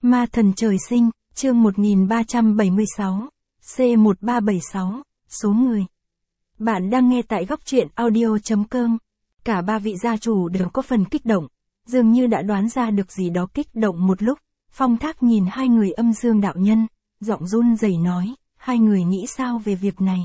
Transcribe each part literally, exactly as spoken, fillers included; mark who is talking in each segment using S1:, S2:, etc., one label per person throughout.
S1: Ma thần trời sinh, chương một nghìn ba trăm bảy mươi sáu, C một ba bảy sáu, số người. Bạn đang nghe tại góc truyện audio chấm com. Cả ba vị gia chủ đều có phần kích động, dường như đã đoán ra được gì đó. Kích động một lúc, Phong Thác nhìn hai người âm dương đạo nhân, giọng run rẩy nói, hai người nghĩ sao về việc này?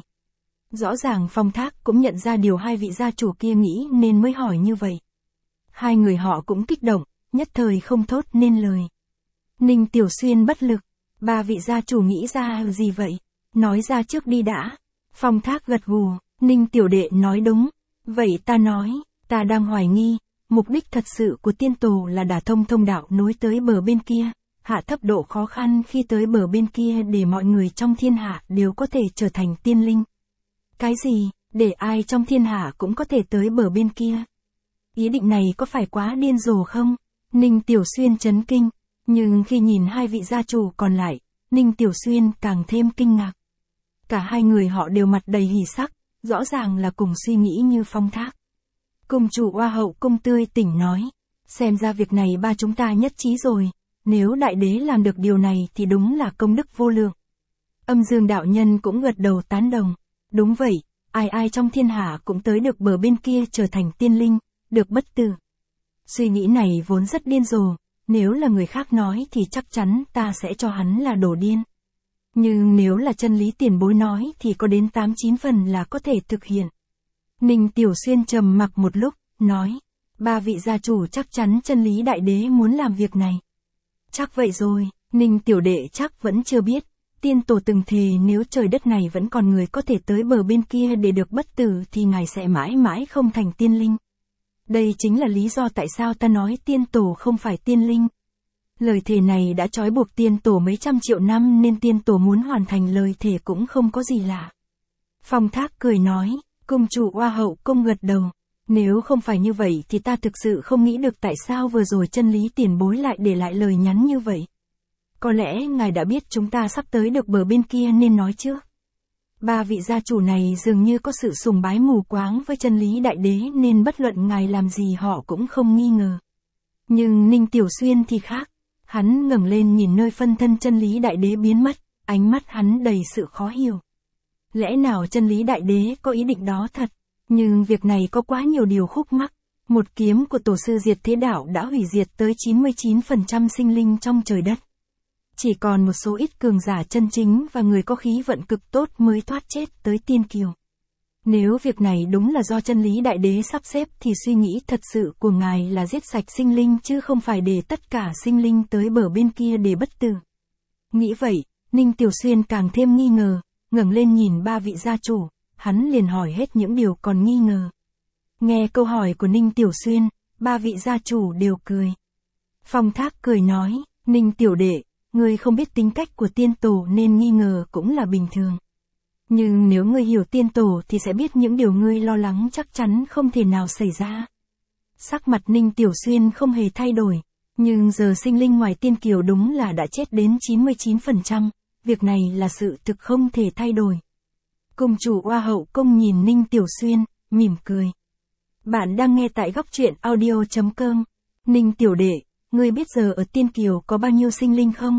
S1: Rõ ràng Phong Thác cũng nhận ra điều hai vị gia chủ kia nghĩ nên mới hỏi như vậy. Hai người họ cũng kích động, nhất thời không thốt nên lời. Ninh Tiểu Xuyên bất lực, ba vị gia chủ nghĩ ra gì vậy? Nói ra trước đi đã. Phong Thác gật gù, Ninh Tiểu Đệ nói đúng. Vậy ta nói, ta đang hoài nghi, mục đích thật sự của tiên tổ là đả thông thông đạo nối tới bờ bên kia, hạ thấp độ khó khăn khi tới bờ bên kia để mọi người trong thiên hạ đều có thể trở thành tiên linh. Cái gì, để ai trong thiên hạ cũng có thể tới bờ bên kia? Ý định này có phải quá điên rồ không? Ninh Tiểu Xuyên chấn kinh, nhưng khi nhìn hai vị gia chủ còn lại, Ninh Tiểu Xuyên càng thêm kinh ngạc. Cả hai người họ đều mặt đầy hỉ sắc, rõ ràng là cùng suy nghĩ như Phong Thác. Cung chủ Oa Hậu Cung tươi tỉnh nói, xem ra việc này ba chúng ta nhất trí rồi, nếu đại đế làm được điều này thì đúng là công đức vô lượng. Âm Dương đạo nhân cũng gật đầu tán đồng, đúng vậy, ai ai trong thiên hạ cũng tới được bờ bên kia trở thành tiên linh, được bất tử. Suy nghĩ này vốn rất điên rồ, nếu là người khác nói thì chắc chắn ta sẽ cho hắn là đồ điên. Nhưng nếu là chân lý tiền bối nói thì có đến tám chín phần là có thể thực hiện. Ninh Tiểu Xuyên trầm mặc một lúc, nói, ba vị gia chủ chắc chắn chân lý đại đế muốn làm việc này. Chắc vậy rồi, Ninh Tiểu Đệ chắc vẫn chưa biết, tiên tổ từng thề nếu trời đất này vẫn còn người có thể tới bờ bên kia để được bất tử thì ngài sẽ mãi mãi không thành tiên linh. Đây chính là lý do tại sao ta nói tiên tổ không phải tiên linh. Lời thề này đã trói buộc tiên tổ mấy trăm triệu năm nên tiên tổ muốn hoàn thành lời thề cũng không có gì lạ. Phong Thác cười nói, cung chủ Oa Hậu Cung gật đầu. Nếu không phải như vậy thì ta thực sự không nghĩ được tại sao vừa rồi chân lý tiền bối lại để lại lời nhắn như vậy. Có lẽ ngài đã biết chúng ta sắp tới được bờ bên kia nên nói trước. Ba vị gia chủ này dường như có sự sùng bái mù quáng với chân lý đại đế nên bất luận ngài làm gì họ cũng không nghi ngờ. Nhưng Ninh Tiểu Xuyên thì khác. Hắn ngẩng lên nhìn nơi phân thân chân lý đại đế biến mất, ánh mắt hắn đầy sự khó hiểu. Lẽ nào chân lý đại đế có ý định đó thật? Nhưng việc này có quá nhiều điều khúc mắc. Một kiếm của tổ sư diệt thế đạo đã hủy diệt tới chín mươi chín phần trăm sinh linh trong trời đất. Chỉ còn một số ít cường giả chân chính và người có khí vận cực tốt mới thoát chết tới tiên kiều. Nếu việc này đúng là do chân lý đại đế sắp xếp thì suy nghĩ thật sự của ngài là giết sạch sinh linh chứ không phải để tất cả sinh linh tới bờ bên kia để bất tử. Nghĩ vậy, Ninh Tiểu Xuyên càng thêm nghi ngờ, ngẩng lên nhìn ba vị gia chủ, hắn liền hỏi hết những điều còn nghi ngờ. Nghe câu hỏi của Ninh Tiểu Xuyên, ba vị gia chủ đều cười. Phong Thác cười nói, Ninh Tiểu Đệ, ngươi không biết tính cách của tiên tổ nên nghi ngờ cũng là bình thường. Nhưng nếu ngươi hiểu tiên tổ thì sẽ biết những điều ngươi lo lắng chắc chắn không thể nào xảy ra. Sắc mặt Ninh Tiểu Xuyên không hề thay đổi, nhưng giờ sinh linh ngoài tiên kiều đúng là đã chết đến chín mươi chín phần trăm, việc này là sự thực không thể thay đổi. Cung chủ Oa Hậu Cung nhìn Ninh Tiểu Xuyên, mỉm cười. Bạn đang nghe tại góc truyện audio chấm com. Ninh Tiểu Đệ, ngươi biết giờ ở tiên kiều có bao nhiêu sinh linh không?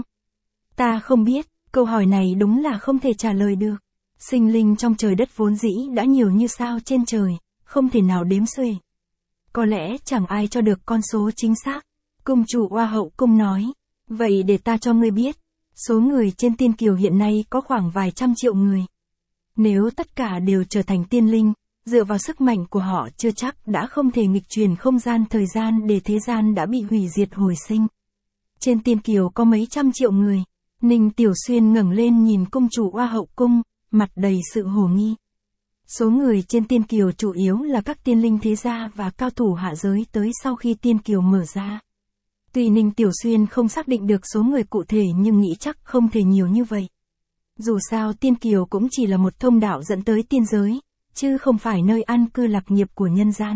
S1: Ta không biết, câu hỏi này đúng là không thể trả lời được. Sinh linh trong trời đất vốn dĩ đã nhiều như sao trên trời, không thể nào đếm xuể. Có lẽ chẳng ai cho được con số chính xác. Cung chủ Oa Hậu Cung nói, vậy để ta cho ngươi biết, số người trên tiên kiều hiện nay có khoảng vài trăm triệu người. Nếu tất cả đều trở thành tiên linh, dựa vào sức mạnh của họ chưa chắc đã không thể nghịch chuyển không gian thời gian để thế gian đã bị hủy diệt hồi sinh. Trên tiên kiều có mấy trăm triệu người. Ninh Tiểu Xuyên ngẩng lên nhìn cung chủ Oa Hậu Cung, mặt đầy sự hồ nghi. Số người trên tiên kiều chủ yếu là các tiên linh thế gia và cao thủ hạ giới tới sau khi tiên kiều mở ra. Tuy Ninh Tiểu Xuyên không xác định được số người cụ thể nhưng nghĩ chắc không thể nhiều như vậy. Dù sao tiên kiều cũng chỉ là một thông đạo dẫn tới tiên giới, chứ không phải nơi an cư lạc nghiệp của nhân gian.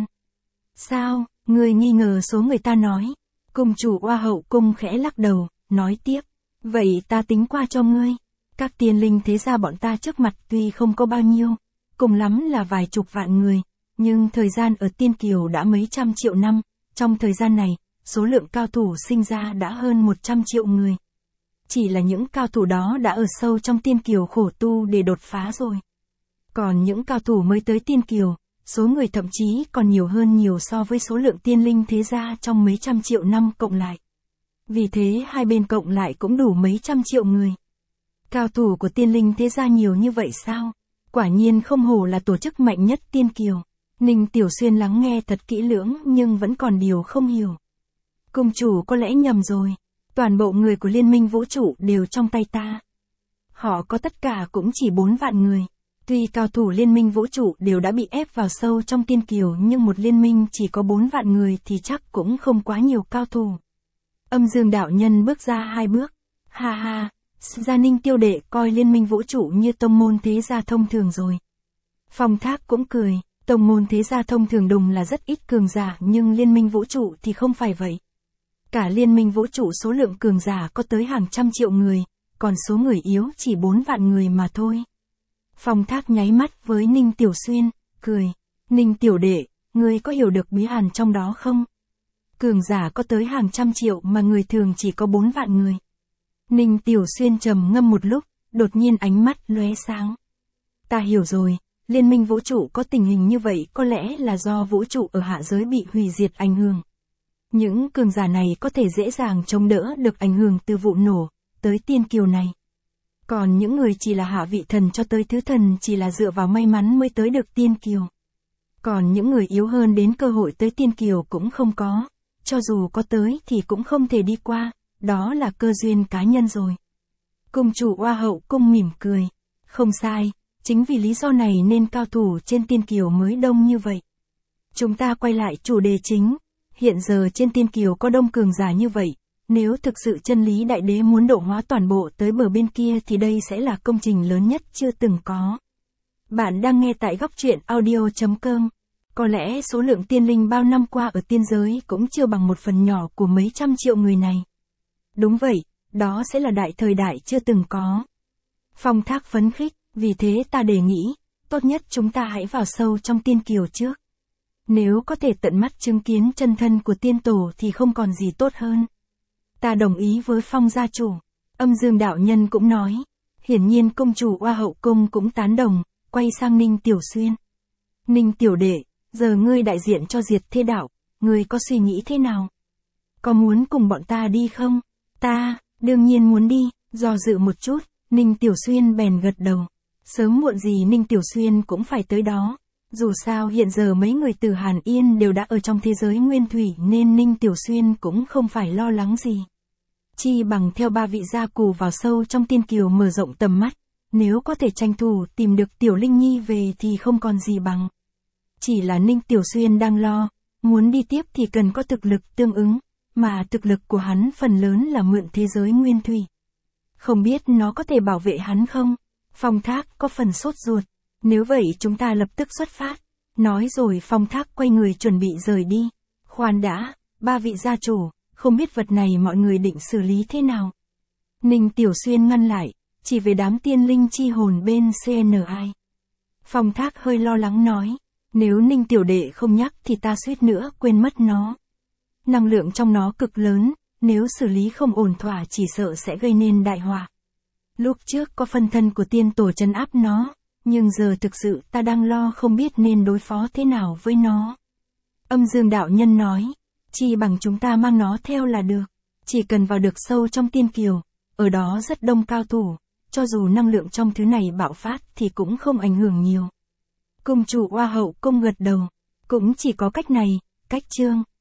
S1: Sao, ngươi nghi ngờ số người ta nói? Cung chủ Oa Hậu Cung khẽ lắc đầu, nói tiếp. Vậy ta tính qua cho ngươi. Các tiên linh thế gia bọn ta trước mặt tuy không có bao nhiêu, cùng lắm là vài chục vạn người, nhưng thời gian ở tiên kiều đã mấy trăm triệu năm, trong thời gian này, số lượng cao thủ sinh ra đã hơn một trăm triệu người. chỉ là những cao thủ đó đã ở sâu trong tiên kiều khổ tu để đột phá rồi. Còn những cao thủ mới tới tiên kiều, số người thậm chí còn nhiều hơn nhiều so với số lượng tiên linh thế gia trong mấy trăm triệu năm cộng lại. Vì thế hai bên cộng lại cũng đủ mấy trăm triệu người. Cao thủ của tiên linh thế gia nhiều như vậy sao? Quả nhiên không hổ là tổ chức mạnh nhất tiên kiều. Ninh Tiểu Xuyên lắng nghe thật kỹ lưỡng nhưng vẫn còn điều không hiểu. Cung chủ có lẽ nhầm rồi. Toàn bộ người của liên minh vũ trụ đều trong tay ta. Họ có tất cả cũng chỉ bốn vạn người. Tuy cao thủ liên minh vũ trụ đều đã bị ép vào sâu trong tiên kiều nhưng một liên minh chỉ có bốn vạn người thì chắc cũng không quá nhiều cao thủ. Âm Dương đạo nhân bước ra hai bước. Ha ha, Gia Ninh Tiêu đệ coi liên minh vũ trụ như tông môn thế gia thông thường rồi. Phong Thác cũng cười, tông môn thế gia thông thường đùng là rất ít cường giả nhưng liên minh vũ trụ thì không phải vậy. Cả liên minh vũ trụ số lượng cường giả có tới hàng trăm triệu người, còn số người yếu chỉ bốn vạn người mà thôi. Phong Thác nháy mắt với Ninh Tiểu Xuyên, cười. Ninh tiểu đệ, ngươi có hiểu được bí ẩn trong đó không? Cường giả có tới hàng trăm triệu mà người thường chỉ có bốn vạn người. Ninh Tiểu Xuyên trầm ngâm một lúc, đột nhiên ánh mắt lóe sáng. Ta hiểu rồi, liên minh vũ trụ có tình hình như vậy có lẽ là do vũ trụ ở hạ giới bị hủy diệt ảnh hưởng. Những cường giả này có thể dễ dàng chống đỡ được ảnh hưởng từ vụ nổ, tới tiên kiều này. Còn những người chỉ là hạ vị thần cho tới thứ thần chỉ là dựa vào may mắn mới tới được tiên kiều. Còn những người yếu hơn đến cơ hội tới tiên kiều cũng không có, cho dù có tới thì cũng không thể đi qua, đó là cơ duyên cá nhân rồi. Cung chủ Oa Hậu Cung mỉm cười. Không sai, chính vì lý do này nên cao thủ trên tiên kiều mới đông như vậy. Chúng ta quay lại chủ đề chính. Hiện giờ trên tiên kiều có đông cường giả như vậy, nếu thực sự chân lý đại đế muốn độ hóa toàn bộ tới bờ bên kia thì đây sẽ là công trình lớn nhất chưa từng có. Bạn đang nghe tại góc truyện audio chấm com. Có lẽ số lượng tiên linh bao năm qua ở tiên giới cũng chưa bằng một phần nhỏ của mấy trăm triệu người này. Đúng vậy, đó sẽ là đại thời đại chưa từng có. Phong Thác phấn khích, vì thế ta đề nghị, tốt nhất chúng ta hãy vào sâu trong tiên kiều trước. Nếu có thể tận mắt chứng kiến chân thân của tiên tổ thì không còn gì tốt hơn. Ta đồng ý với Phong gia chủ. Âm Dương đạo nhân cũng nói. Hiển nhiên công chủ Oa Hậu Cung cũng tán đồng, quay sang Ninh Tiểu Xuyên. Ninh tiểu đệ, giờ ngươi đại diện cho Diệt Thế đạo, ngươi có suy nghĩ thế nào? Có muốn cùng bọn ta đi không? Ta, đương nhiên muốn đi. Do dự một chút, Ninh Tiểu Xuyên bèn gật đầu. Sớm muộn gì Ninh Tiểu Xuyên cũng phải tới đó. Dù sao hiện giờ mấy người từ Hàn Yên đều đã ở trong thế giới nguyên thủy nên Ninh Tiểu Xuyên cũng không phải lo lắng gì. Chi bằng theo ba vị gia cù vào sâu trong tiên kiều mở rộng tầm mắt, nếu có thể tranh thủ tìm được Tiểu Linh Nhi về thì không còn gì bằng. Chỉ là Ninh Tiểu Xuyên đang lo, muốn đi tiếp thì cần có thực lực tương ứng, mà thực lực của hắn phần lớn là mượn thế giới nguyên thủy. Không biết nó có thể bảo vệ hắn không? Phong Thác có phần sốt ruột. Nếu vậy chúng ta lập tức xuất phát. Nói rồi Phong Thác quay người chuẩn bị rời đi. Khoan đã, ba vị gia chủ, không biết vật này mọi người định xử lý thế nào? Ninh Tiểu Xuyên ngăn lại, chỉ về đám tiên linh chi hồn bên xê en i. Phong Thác hơi lo lắng nói, nếu Ninh tiểu đệ không nhắc thì ta suýt nữa quên mất nó. Năng lượng trong nó cực lớn, nếu xử lý không ổn thỏa chỉ sợ sẽ gây nên đại họa. Lúc trước có phân thân của tiên tổ trấn áp nó, nhưng giờ thực sự ta đang lo không biết nên đối phó thế nào với nó. Âm Dương đạo nhân nói, chi bằng chúng ta mang nó theo là được, chỉ cần vào được sâu trong tiên kiều, ở đó rất đông cao thủ, cho dù năng lượng trong thứ này bạo phát thì cũng không ảnh hưởng nhiều. Cung chủ Oa Hậu Cung gật đầu, cũng chỉ có cách này, cách chương.